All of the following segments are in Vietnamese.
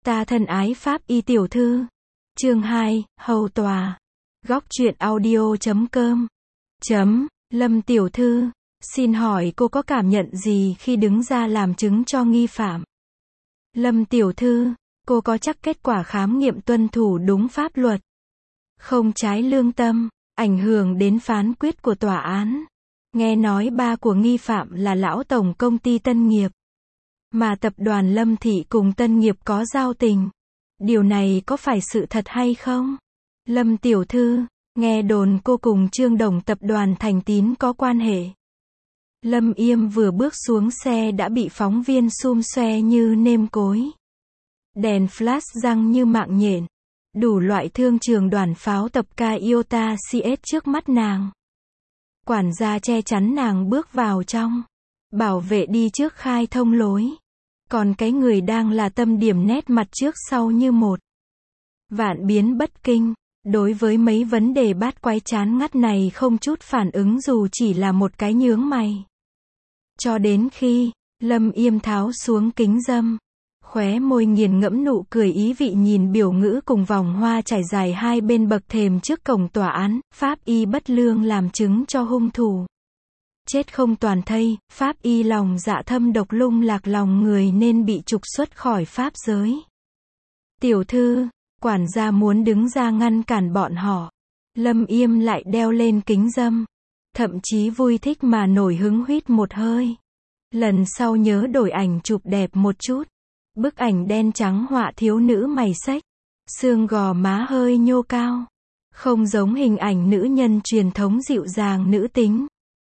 Ta thân ái Pháp y tiểu thư. Chương 2, hầu tòa. Góc truyện audio.com. Lâm tiểu thư, xin hỏi cô có cảm nhận gì khi đứng ra làm chứng cho nghi phạm? Lâm tiểu thư, cô có chắc kết quả khám nghiệm tuân thủ đúng pháp luật, không trái lương tâm, ảnh hưởng đến phán quyết của tòa án? Nghe nói ba của nghi phạm là lão tổng công ty Tân Nghiệp, mà tập đoàn Lâm Thị cùng Tân Nghiệp có giao tình. Điều này có phải sự thật hay không? Lâm tiểu thư, nghe đồn cô cùng Trương Đồng tập đoàn Thành Tín có quan hệ. Lâm Yêm vừa bước xuống xe đã bị phóng viên xum xoe như nêm cối. Đèn flash giăng như mạng nhện. Đủ loại thương trường đoàn pháo tập ca Iota CS trước mắt nàng. Quản gia che chắn nàng bước vào trong. Bảo vệ đi trước khai thông lối. Còn cái người đang là tâm điểm nét mặt trước sau như một vạn biến bất kinh. Đối với mấy vấn đề bát quái chán ngắt này không chút phản ứng dù chỉ là một cái nhướng mày. Cho đến khi, Lâm Yêm tháo xuống kính râm. Khóe môi nghiền ngẫm nụ cười ý vị nhìn biểu ngữ cùng vòng hoa trải dài hai bên bậc thềm trước cổng tòa án, pháp y bất lương làm chứng cho hung thủ. Chết không toàn thây, pháp y lòng dạ thâm độc lung lạc lòng người nên bị trục xuất khỏi pháp giới. Tiểu thư, quản gia muốn đứng ra ngăn cản bọn họ. Lâm Yêm lại đeo lên kính râm. Thậm chí vui thích mà nổi hứng huýt một hơi. Lần sau nhớ đổi ảnh chụp đẹp một chút. Bức ảnh đen trắng họa thiếu nữ mày xếch. Xương gò má hơi nhô cao. Không giống hình ảnh nữ nhân truyền thống dịu dàng nữ tính.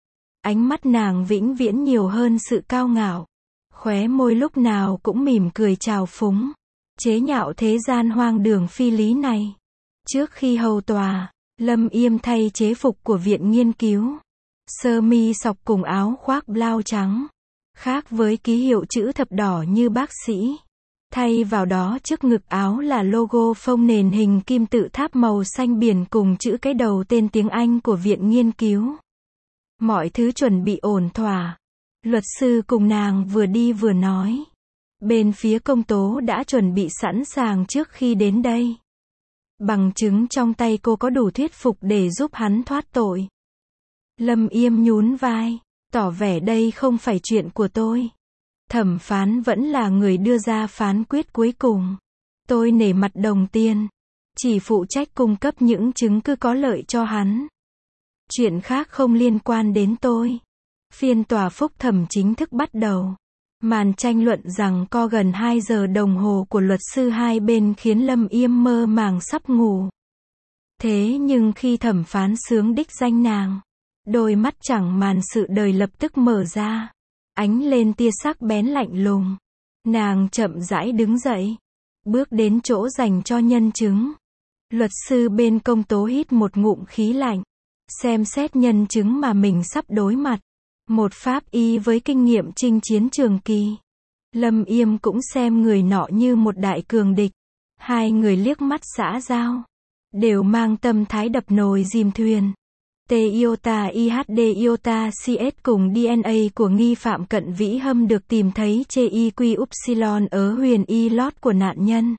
Ánh mắt nàng vĩnh viễn nhiều hơn sự cao ngạo. Khóe môi lúc nào cũng mỉm cười trào phúng. Chế nhạo thế gian hoang đường phi lý này. Trước khi hầu tòa, Lâm Yêm thay chế phục của viện nghiên cứu. Sơ mi sọc cùng áo khoác blau trắng. Khác với ký hiệu chữ thập đỏ như bác sĩ. Thay vào đó trước ngực áo là logo phông nền hình kim tự tháp màu xanh biển cùng chữ cái đầu tên tiếng Anh của viện nghiên cứu. Mọi thứ chuẩn bị ổn thỏa. Luật sư cùng nàng vừa đi vừa nói. Bên phía công tố đã chuẩn bị sẵn sàng trước khi đến đây. Bằng chứng trong tay cô có đủ thuyết phục để giúp hắn thoát tội. Lâm Yêm nhún vai, tỏ vẻ đây không phải chuyện của tôi. Thẩm phán vẫn là người đưa ra phán quyết cuối cùng. Tôi nể mặt đồng tiền. Chỉ phụ trách cung cấp những chứng cứ có lợi cho hắn. Chuyện khác không liên quan đến tôi. Phiên tòa phúc thẩm chính thức bắt đầu. Màn tranh luận rằng co gần 2 giờ đồng hồ của luật sư hai bên khiến Lâm Yêm mơ màng sắp ngủ. Thế nhưng khi thẩm phán xướng đích danh nàng, đôi mắt chẳng màn sự đời lập tức mở ra. Ánh lên tia sắc bén lạnh lùng. Nàng chậm rãi đứng dậy. Bước đến chỗ dành cho nhân chứng. Luật sư bên công tố hít một ngụm khí lạnh. Xem xét nhân chứng mà mình sắp đối mặt. Một pháp y với kinh nghiệm chinh chiến trường kỳ. Lâm Yêm cũng xem người nọ như một đại cường địch. Hai người liếc mắt xã giao. Đều mang tâm thái đập nồi dìm thuyền. Iota IHD Iota CS cùng DNA của nghi phạm Cận Vĩ Hâm được tìm thấy trên IQ Upsilon ở huyền y lót của nạn nhân.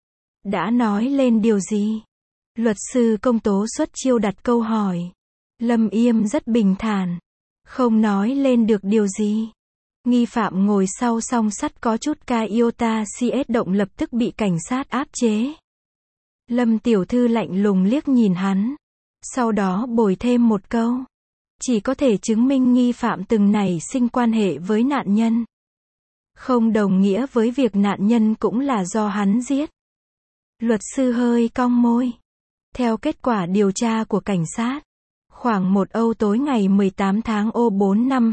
Đã nói lên điều gì? Luật sư công tố xuất chiêu đặt câu hỏi. Lâm Yêm rất bình thản. Không nói lên được điều gì. Nghi phạm ngồi sau song sắt có chút ca Iota CS động lập tức bị cảnh sát áp chế. Lâm tiểu thư lạnh lùng liếc nhìn hắn. Sau đó bồi thêm một câu. Chỉ có thể chứng minh nghi phạm từng nảy sinh quan hệ với nạn nhân. Không đồng nghĩa với việc nạn nhân cũng là do hắn giết. Luật sư hơi cong môi. Theo kết quả điều tra của cảnh sát, khoảng 1 Âu tối ngày 18 tháng O4 năm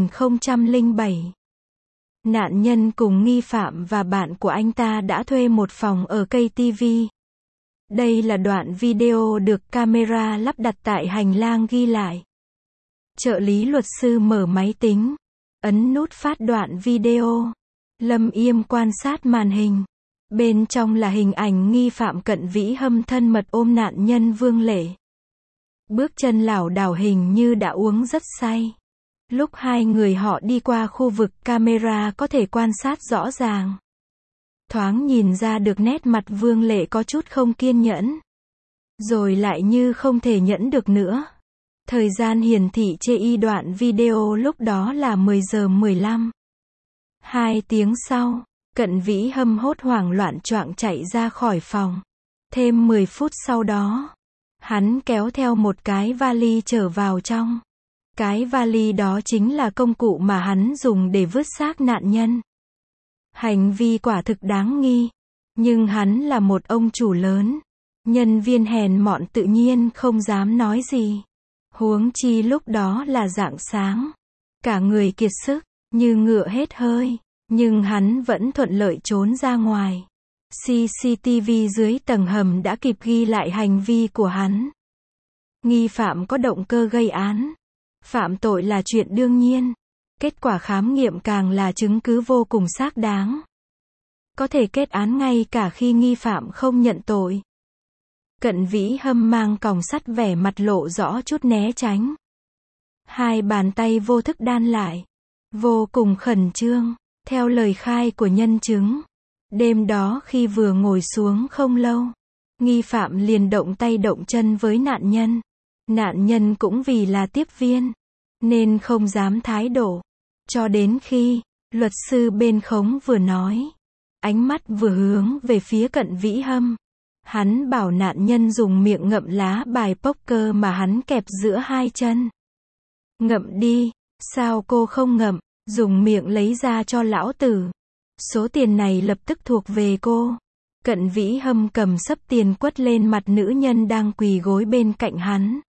2007. Nạn nhân cùng nghi phạm và bạn của anh ta đã thuê một phòng ở KTV. Đây là đoạn video được camera lắp đặt tại hành lang ghi lại. Trợ lý luật sư mở máy tính, ấn nút phát đoạn video. Lâm Yêm quan sát màn hình. Bên trong là hình ảnh nghi phạm Cận Vĩ Hâm thân mật ôm nạn nhân Vương Lệ. Bước chân lảo đảo hình như đã uống rất say. Lúc hai người họ đi qua khu vực camera có thể quan sát rõ ràng. Thoáng nhìn ra được nét mặt Vương Lệ có chút không kiên nhẫn. Rồi lại như không thể nhẫn được nữa. Thời gian hiển thị trên đoạn video lúc đó là 10 giờ 15. 2 tiếng sau, Cận Vĩ Hâm hốt hoảng loạn choạng chạy ra khỏi phòng. Thêm 10 phút sau đó, hắn kéo theo một cái vali trở vào trong. Cái vali đó chính là công cụ mà hắn dùng để vứt xác nạn nhân. Hành vi quả thực đáng nghi. Nhưng hắn là một ông chủ lớn. Nhân viên hèn mọn tự nhiên không dám nói gì. Huống chi lúc đó là rạng sáng. Cả người kiệt sức, như ngựa hết hơi. Nhưng hắn vẫn thuận lợi trốn ra ngoài. CCTV dưới tầng hầm đã kịp ghi lại hành vi của hắn. Nghi phạm có động cơ gây án. Phạm tội là chuyện đương nhiên. Kết quả khám nghiệm càng là chứng cứ vô cùng xác đáng. Có thể kết án ngay cả khi nghi phạm không nhận tội. Cận Vĩ Hâm mang còng sắt vẻ mặt lộ rõ chút né tránh. Hai bàn tay vô thức đan lại. Vô cùng khẩn trương. Theo lời khai của nhân chứng. Đêm đó khi vừa ngồi xuống không lâu. Nghi phạm liền động tay động chân với nạn nhân. Nạn nhân cũng vì là tiếp viên. Nên không dám thái độ. Cho đến khi, luật sư bên khống vừa nói. Ánh mắt vừa hướng về phía Cận Vĩ Hâm. Hắn bảo nạn nhân dùng miệng ngậm lá bài poker mà hắn kẹp giữa hai chân. Ngậm đi, sao cô không ngậm, dùng miệng lấy ra cho lão tử. Số tiền này lập tức thuộc về cô. Cận Vĩ Hâm cầm xấp tiền quất lên mặt nữ nhân đang quỳ gối bên cạnh hắn.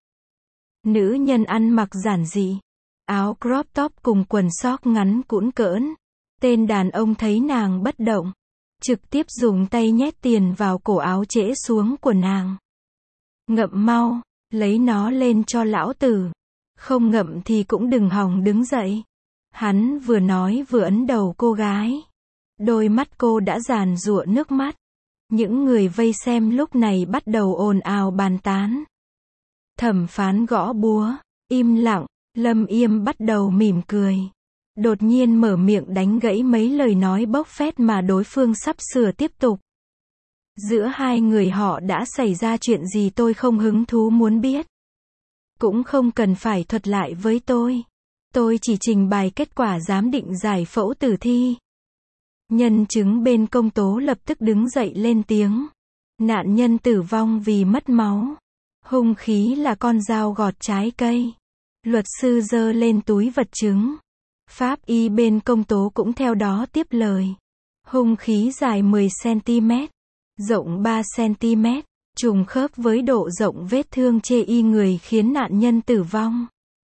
Nữ nhân ăn mặc giản dị. Áo crop top cùng quần sóc ngắn cũn cỡn. Tên đàn ông thấy nàng bất động. Trực tiếp dùng tay nhét tiền vào cổ áo trễ xuống của nàng. Ngậm mau, lấy nó lên cho lão tử. Không ngậm thì cũng đừng hòng đứng dậy. Hắn vừa nói vừa ấn đầu cô gái. Đôi mắt cô đã giàn giụa nước mắt. Những người vây xem lúc này bắt đầu ồn ào bàn tán. Thẩm phán gõ búa, im lặng, Lâm Yêm bắt đầu mỉm cười. Đột nhiên mở miệng đánh gãy mấy lời nói bốc phét mà đối phương sắp sửa tiếp tục. Giữa hai người họ đã xảy ra chuyện gì tôi không hứng thú muốn biết. Cũng không cần phải thuật lại với tôi. Tôi chỉ trình bày kết quả giám định giải phẫu tử thi. Nhân chứng bên công tố lập tức đứng dậy lên tiếng. Nạn nhân tử vong vì mất máu. Hung khí là con dao gọt trái cây. Luật sư giơ lên túi vật chứng. Pháp y bên công tố cũng theo đó tiếp lời. Hung khí dài 10 cm, rộng 3 cm, trùng khớp với độ rộng vết thương chê y người khiến nạn nhân tử vong.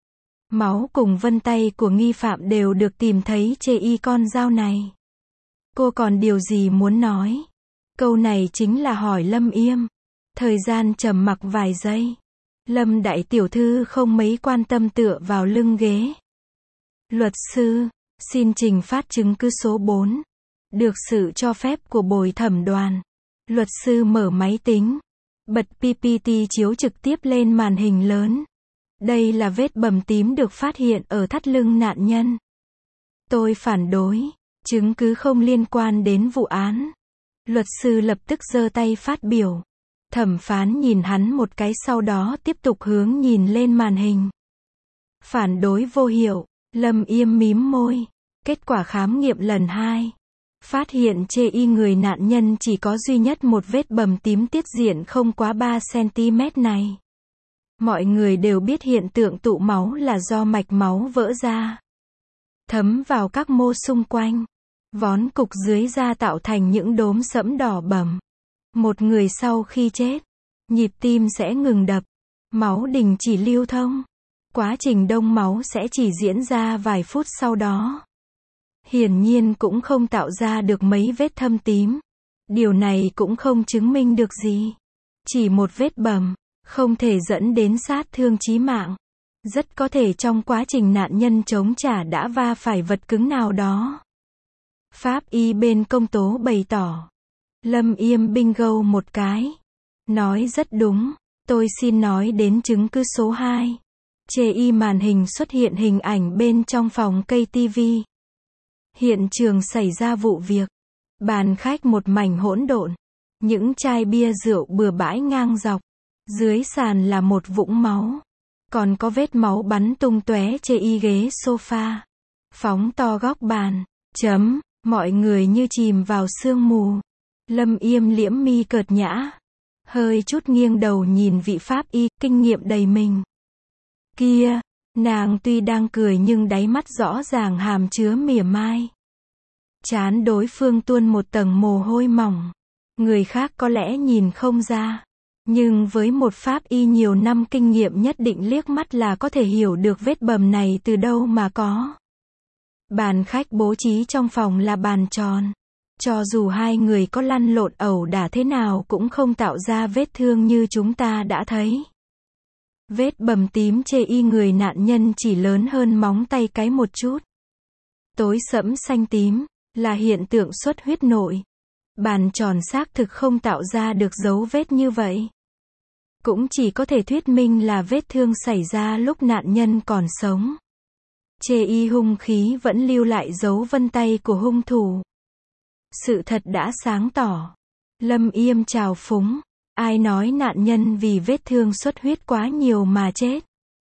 Máu cùng vân tay của nghi phạm đều được tìm thấy chê y con dao này. Cô còn điều gì muốn nói? Câu này chính là hỏi Lâm Yêm. Thời gian trầm mặc vài giây. Lâm đại tiểu thư không mấy quan tâm tựa vào lưng ghế. Luật sư, xin trình phát chứng cứ số 4. Được sự cho phép của bồi thẩm đoàn. Luật sư mở máy tính. Bật PPT chiếu trực tiếp lên màn hình lớn. Đây là vết bầm tím được phát hiện ở thắt lưng nạn nhân. Tôi phản đối. Chứng cứ không liên quan đến vụ án. Luật sư lập tức giơ tay phát biểu. Thẩm phán nhìn hắn một cái sau đó tiếp tục hướng nhìn lên màn hình. Phản đối vô hiệu. Lâm Yêm mím môi. Kết quả khám nghiệm lần 2. Phát hiện chê y người nạn nhân chỉ có duy nhất một vết bầm tím tiết diện không quá 3 cm này. Mọi người đều biết hiện tượng tụ máu là do mạch máu vỡ ra. Thấm vào các mô xung quanh. Vón cục dưới da tạo thành những đốm sẫm đỏ bầm. Một người sau khi chết, nhịp tim sẽ ngừng đập. Máu đình chỉ lưu thông. Quá trình đông máu sẽ chỉ diễn ra vài phút sau đó. Hiển nhiên cũng không tạo ra được mấy vết thâm tím. Điều này cũng không chứng minh được gì. Chỉ một vết bầm, không thể dẫn đến sát thương chí mạng. Rất có thể trong quá trình nạn nhân chống trả đã va phải vật cứng nào đó. Pháp y bên công tố bày tỏ. Lâm Yêm bingo một cái. Nói rất đúng. Tôi xin nói đến chứng cứ số 2. Chê y màn hình xuất hiện hình ảnh bên trong phòng cây TV. Hiện trường xảy ra vụ việc. Bàn khách một mảnh hỗn độn. Những chai bia rượu bừa bãi ngang dọc. Dưới sàn là một vũng máu. Còn có vết máu bắn tung tóe trên y ghế sofa. Phóng to góc bàn. Mọi người như chìm vào sương mù. Lâm Yêm liễm mi cợt nhã. Hơi chút nghiêng đầu nhìn vị pháp y, kinh nghiệm đầy mình. Kia, nàng tuy đang cười nhưng đáy mắt rõ ràng hàm chứa mỉa mai. Trán đối phương tuôn một tầng mồ hôi mỏng. Người khác có lẽ nhìn không ra. Nhưng với một pháp y nhiều năm kinh nghiệm nhất định liếc mắt là có thể hiểu được vết bầm này từ đâu mà có. Bàn khách bố trí trong phòng là bàn tròn. Cho dù hai người có lăn lộn ẩu đả thế nào cũng không tạo ra vết thương như chúng ta đã thấy. Vết bầm tím trên y người nạn nhân chỉ lớn hơn móng tay cái một chút. Tối sẫm xanh tím, là hiện tượng xuất huyết nội. Bàn tròn xác thực không tạo ra được dấu vết như vậy. Cũng chỉ có thể thuyết minh là vết thương xảy ra lúc nạn nhân còn sống. Chê y hung khí vẫn lưu lại dấu vân tay của hung thủ. Sự thật đã sáng tỏ. Lâm Yêm trào phúng. Ai nói nạn nhân vì vết thương xuất huyết quá nhiều mà chết.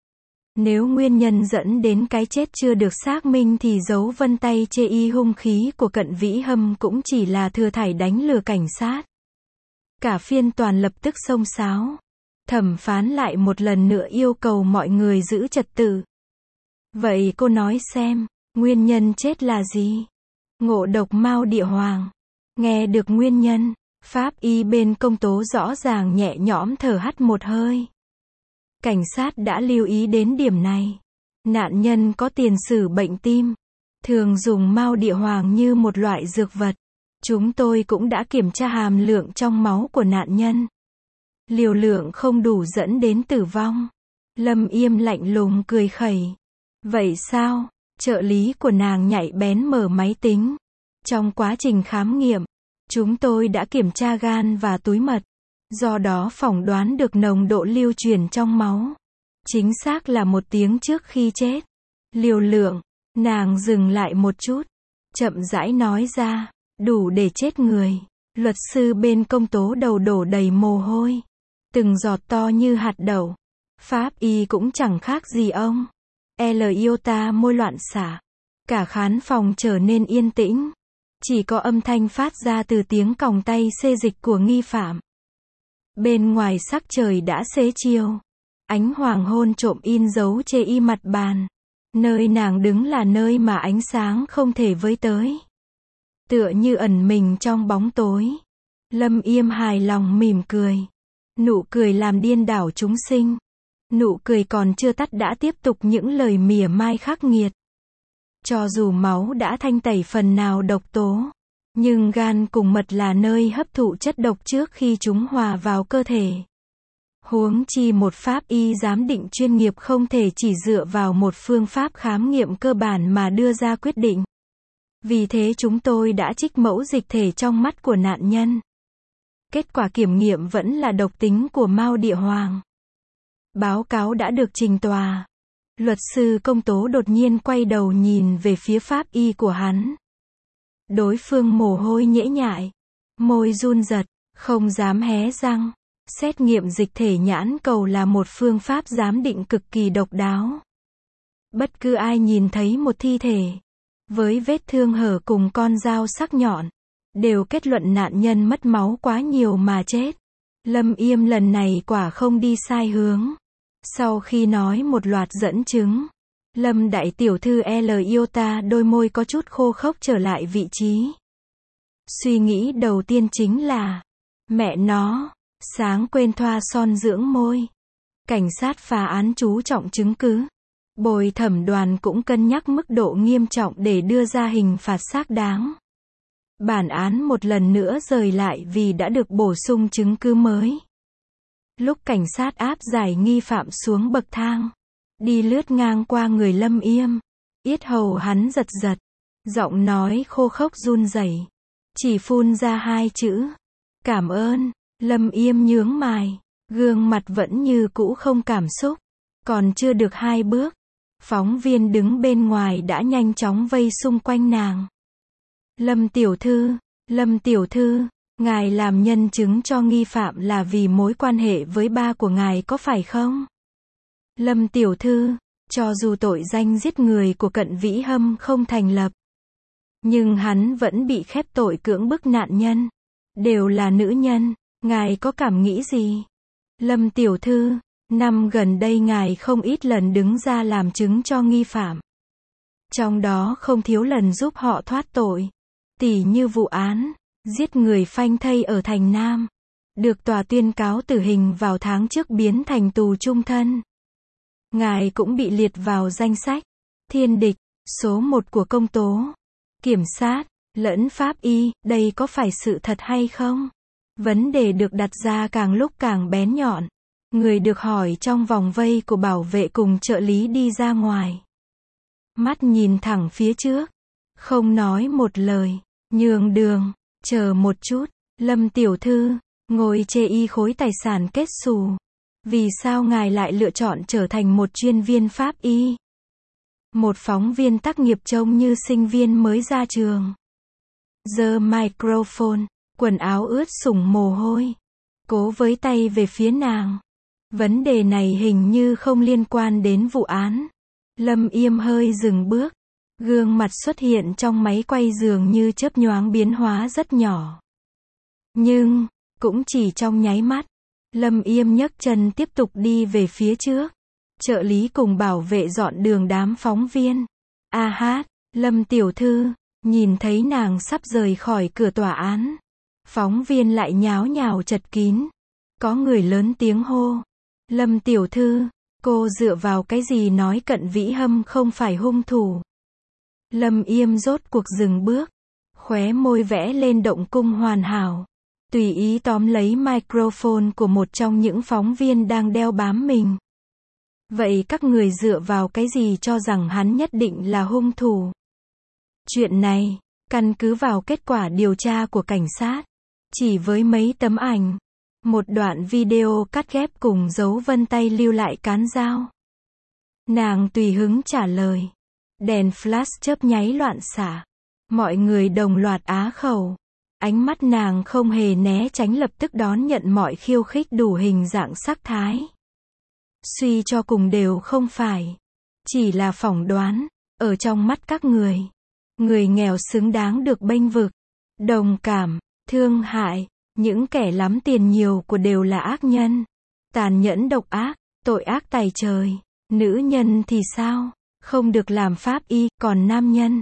Nếu nguyên nhân dẫn đến cái chết chưa được xác minh thì dấu vân tay chê y hung khí của Cận Vĩ Hâm cũng chỉ là thừa thải đánh lừa cảnh sát. Cả phiên tòa lập tức xông xáo. Thẩm phán lại một lần nữa yêu cầu mọi người giữ trật tự. Vậy cô nói xem, nguyên nhân chết là gì? Ngộ độc Mao Địa Hoàng. Nghe được nguyên nhân, pháp y bên công tố rõ ràng nhẹ nhõm thở hắt một hơi. Cảnh sát đã lưu ý đến điểm này. Nạn nhân có tiền sử bệnh tim, thường dùng Mao Địa Hoàng như một loại dược vật. Chúng tôi cũng đã kiểm tra hàm lượng trong máu của nạn nhân. Liều lượng không đủ dẫn đến tử vong. Lâm Yêm lạnh lùng cười khẩy. Vậy sao? Trợ lý của nàng nhạy bén mở máy tính. Trong quá trình khám nghiệm, chúng tôi đã kiểm tra gan và túi mật. Do đó phỏng đoán được nồng độ lưu chuyển trong máu. Chính xác là 1 tiếng trước khi chết. Liều lượng, nàng dừng lại một chút. Chậm rãi nói ra, đủ để chết người. Luật sư bên công tố đầu đổ đầy mồ hôi. Từng giọt to như hạt đậu. Pháp y cũng chẳng khác gì ông. Iota môi loạn xạ. Cả khán phòng trở nên yên tĩnh. Chỉ có âm thanh phát ra từ tiếng còng tay xê dịch của nghi phạm. Bên ngoài sắc trời đã xế chiều. Ánh hoàng hôn trộm in dấu chê y mặt bàn. Nơi nàng đứng là nơi mà ánh sáng không thể với tới. Tựa như ẩn mình trong bóng tối. Lâm Yêm hài lòng mỉm cười. Nụ cười làm điên đảo chúng sinh. Nụ cười còn chưa tắt đã tiếp tục những lời mỉa mai khắc nghiệt. Cho dù máu đã thanh tẩy phần nào độc tố, nhưng gan cùng mật là nơi hấp thụ chất độc trước khi chúng hòa vào cơ thể. Huống chi một pháp y giám định chuyên nghiệp không thể chỉ dựa vào một phương pháp khám nghiệm cơ bản mà đưa ra quyết định. Vì thế chúng tôi đã trích mẫu dịch thể trong mắt của nạn nhân. Kết quả kiểm nghiệm vẫn là độc tính của Mao Địa Hoàng. Báo cáo đã được trình tòa. Luật sư công tố đột nhiên quay đầu nhìn về phía pháp y của hắn. Đối phương mồ hôi nhễ nhại, môi run rật, không dám hé răng. Xét nghiệm dịch thể nhãn cầu là một phương pháp giám định cực kỳ độc đáo. Bất cứ ai nhìn thấy một thi thể với vết thương hở cùng con dao sắc nhọn, đều kết luận nạn nhân mất máu quá nhiều mà chết. Lâm Yêm lần này quả không đi sai hướng. Sau khi nói một loạt dẫn chứng, Lâm đại tiểu thư Iota đôi môi có chút khô khốc trở lại vị trí. Suy nghĩ đầu tiên chính là, mẹ nó, sáng quên thoa son dưỡng môi. Cảnh sát phá án chú trọng chứng cứ. Bồi thẩm đoàn cũng cân nhắc mức độ nghiêm trọng để đưa ra hình phạt xác đáng. Bản án một lần nữa rời lại vì đã được bổ sung chứng cứ mới. Lúc cảnh sát áp giải nghi phạm xuống bậc thang, đi lướt ngang qua người Lâm Yêm, yết hầu hắn giật giật, giọng nói khô khốc run rẩy, chỉ phun ra 2 chữ: cảm ơn. Lâm Yêm nhướng mày, gương mặt vẫn như cũ không cảm xúc. Còn chưa được 2 bước, phóng viên đứng bên ngoài đã nhanh chóng vây xung quanh nàng. Lâm tiểu thư, Lâm tiểu thư, ngài làm nhân chứng cho nghi phạm là vì mối quan hệ với ba của ngài có phải không? Lâm tiểu thư, cho dù tội danh giết người của Cận Vĩ Hâm không thành lập, nhưng hắn vẫn bị khép tội cưỡng bức nạn nhân. Đều là nữ nhân, ngài có cảm nghĩ gì? Lâm tiểu thư, năm gần đây ngài không ít lần đứng ra làm chứng cho nghi phạm. Trong đó không thiếu lần giúp họ thoát tội. Tỉ như vụ án giết người phanh thây ở Thành Nam, được tòa tuyên cáo tử hình vào tháng trước biến thành tù chung thân. Ngài cũng bị liệt vào danh sách thiên địch số 1 của công tố, kiểm sát, lẫn pháp y, đây có phải sự thật hay không? Vấn đề được đặt ra càng lúc càng bén nhọn. Người được hỏi trong vòng vây của bảo vệ cùng trợ lý đi ra ngoài. Mắt nhìn thẳng phía trước, không nói một lời, nhường đường, chờ một chút, Lâm tiểu thư, ngồi chê y khối tài sản kết xù. Vì sao ngài lại lựa chọn trở thành một chuyên viên pháp y? Một phóng viên tác nghiệp trông như sinh viên mới ra trường. Giơ microphone, quần áo ướt sũng mồ hôi. Cố với tay về phía nàng. Vấn đề này hình như không liên quan đến vụ án. Lâm Yêm hơi dừng bước. Gương mặt xuất hiện trong máy quay dường như chớp nhoáng biến hóa rất nhỏ. Nhưng, cũng chỉ trong nháy mắt. Lâm Yêm nhấc chân tiếp tục đi về phía trước. Trợ lý cùng bảo vệ dọn đường đám phóng viên. A hát, Lâm tiểu thư, nhìn thấy nàng sắp rời khỏi cửa tòa án. Phóng viên lại nháo nhào chật kín. Có người lớn tiếng hô. Lâm tiểu thư, cô dựa vào cái gì nói Cận Vĩ Hâm không phải hung thủ? Lâm Yêm rốt cuộc dừng bước. Khóe môi vẽ lên động cung hoàn hảo. Tùy ý tóm lấy microphone của một trong những phóng viên đang đeo bám mình. Vậy các người dựa vào cái gì cho rằng hắn nhất định là hung thủ? Chuyện này, căn cứ vào kết quả điều tra của cảnh sát. Chỉ với mấy tấm ảnh, một đoạn video cắt ghép cùng dấu vân tay lưu lại cán dao. Nàng tùy hứng trả lời. Đèn flash chớp nháy loạn xạ. Mọi người đồng loạt á khẩu. Ánh mắt nàng không hề né tránh lập tức đón nhận mọi khiêu khích đủ hình dạng sắc thái. Suy cho cùng đều không phải. Chỉ là phỏng đoán. Ở trong mắt các người. Người nghèo xứng đáng được bênh vực. Đồng cảm, thương hại. Những kẻ lắm tiền nhiều của đều là ác nhân. Tàn nhẫn độc ác, tội ác tày trời. Nữ nhân thì sao? Không được làm pháp y, còn nam nhân.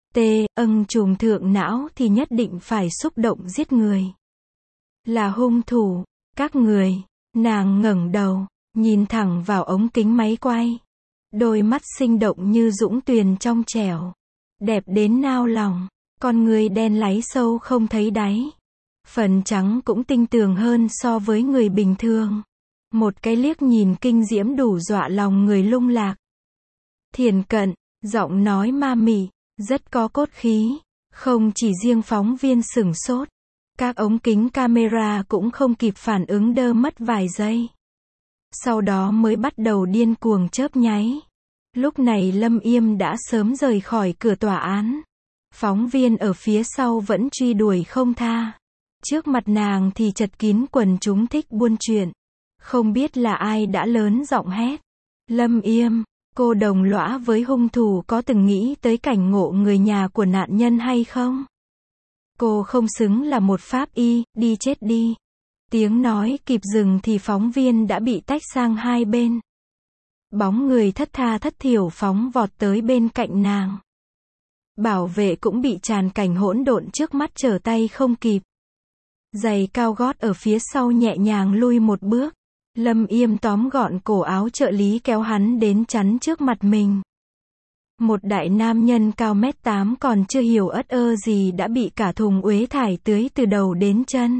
Trùng thượng não thì nhất định phải xúc động giết người. Là hung thủ, các người. Nàng ngẩng đầu, nhìn thẳng vào ống kính máy quay. Đôi mắt sinh động như dũng tuyền trong trẻo. Đẹp đến nao lòng, con người đen láy sâu không thấy đáy. Phần trắng cũng tinh tường hơn so với người bình thường. Một cái liếc nhìn kinh diễm đủ dọa lòng người lung lạc. Thiền cận, giọng nói ma mị, rất có cốt khí. Không chỉ riêng phóng viên sửng sốt. Các ống kính camera cũng không kịp phản ứng đơ mất vài giây. Sau đó mới bắt đầu điên cuồng chớp nháy. Lúc này Lâm Yêm đã sớm rời khỏi cửa tòa án. Phóng viên ở phía sau vẫn truy đuổi không tha. Trước mặt nàng thì chật kín quần chúng thích buôn chuyện. Không biết là ai đã lớn giọng hét. Lâm Yêm, cô đồng lõa với hung thủ có từng nghĩ tới cảnh ngộ người nhà của nạn nhân hay không? Cô không xứng là một pháp y, đi chết đi. Tiếng nói kịp dừng thì phóng viên đã bị tách sang hai bên. Bóng người thất tha thất thiểu phóng vọt tới bên cạnh nàng. Bảo vệ cũng bị tràn cảnh hỗn độn trước mắt trở tay không kịp. Giày cao gót ở phía sau nhẹ nhàng lui một bước. Lâm Yêm tóm gọn cổ áo trợ lý kéo hắn đến chắn trước mặt mình. Một đại nam nhân cao 1m8 còn chưa hiểu ất ơ gì đã bị cả thùng uế thải tưới từ đầu đến chân.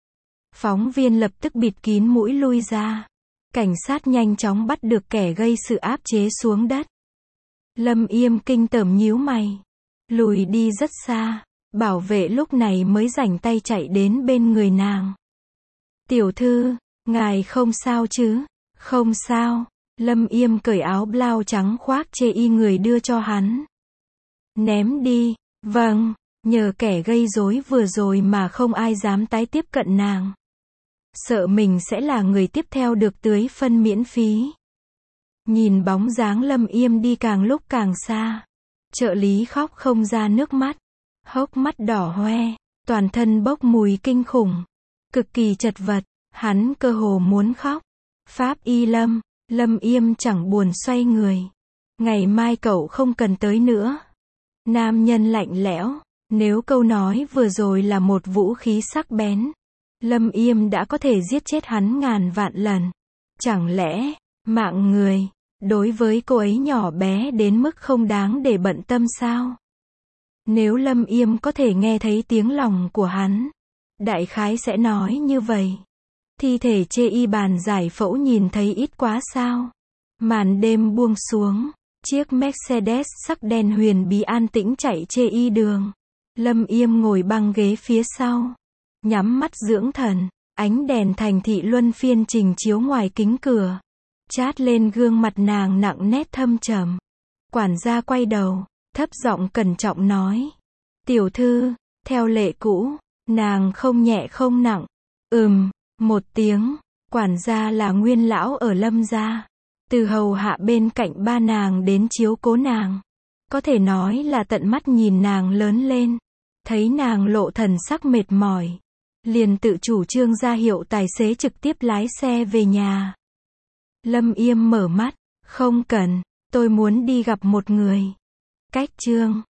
Phóng viên lập tức bịt kín mũi lui ra. Cảnh sát nhanh chóng bắt được kẻ gây sự áp chế xuống đất. Lâm Yêm kinh tởm nhíu mày. Lùi đi rất xa. Bảo vệ lúc này mới rảnh tay chạy đến bên người nàng. Tiểu thư, ngài không sao chứ? Không sao. Lâm Yêm cởi áo blau trắng khoác chê y người đưa cho hắn. Ném đi. Vâng. Nhờ kẻ gây rối vừa rồi mà không ai dám tái tiếp cận nàng. Sợ mình sẽ là người tiếp theo được tưới phân miễn phí. Nhìn bóng dáng Lâm Yêm đi càng lúc càng xa. Trợ lý khóc không ra nước mắt. Hốc mắt đỏ hoe, toàn thân bốc mùi kinh khủng. Cực kỳ chật vật, hắn cơ hồ muốn khóc. Pháp y Lâm, Lâm Yêm chẳng buồn xoay người. Ngày mai cậu không cần tới nữa. Nam nhân lạnh lẽo, nếu câu nói vừa rồi là một vũ khí sắc bén, Lâm Yêm đã có thể giết chết hắn ngàn vạn lần. Chẳng lẽ, mạng người, đối với cô ấy nhỏ bé đến mức không đáng để bận tâm sao? Nếu Lâm Yêm có thể nghe thấy tiếng lòng của hắn, đại khái sẽ nói như vậy. Thi thể chê y bàn giải phẫu nhìn thấy ít quá sao? Màn đêm buông xuống, chiếc Mercedes sắc đen huyền bí an tĩnh chạy chê y đường. Lâm Yêm ngồi băng ghế phía sau, nhắm mắt dưỡng thần, ánh đèn thành thị luân phiên trình chiếu ngoài kính cửa, chát lên gương mặt nàng nặng nét thâm trầm. Quản gia quay đầu, thấp giọng cẩn trọng nói: "Tiểu thư." Theo lệ cũ, nàng không nhẹ không nặng. Một tiếng. Quản gia là nguyên lão ở Lâm gia, từ hầu hạ bên cạnh ba nàng đến chiếu cố nàng, có thể nói là tận mắt nhìn nàng lớn lên. Thấy nàng lộ thần sắc mệt mỏi, liền tự chủ trương ra hiệu tài xế trực tiếp lái xe về nhà. Lâm Yêm mở mắt: "Không cần, tôi muốn đi gặp một người." Cách chương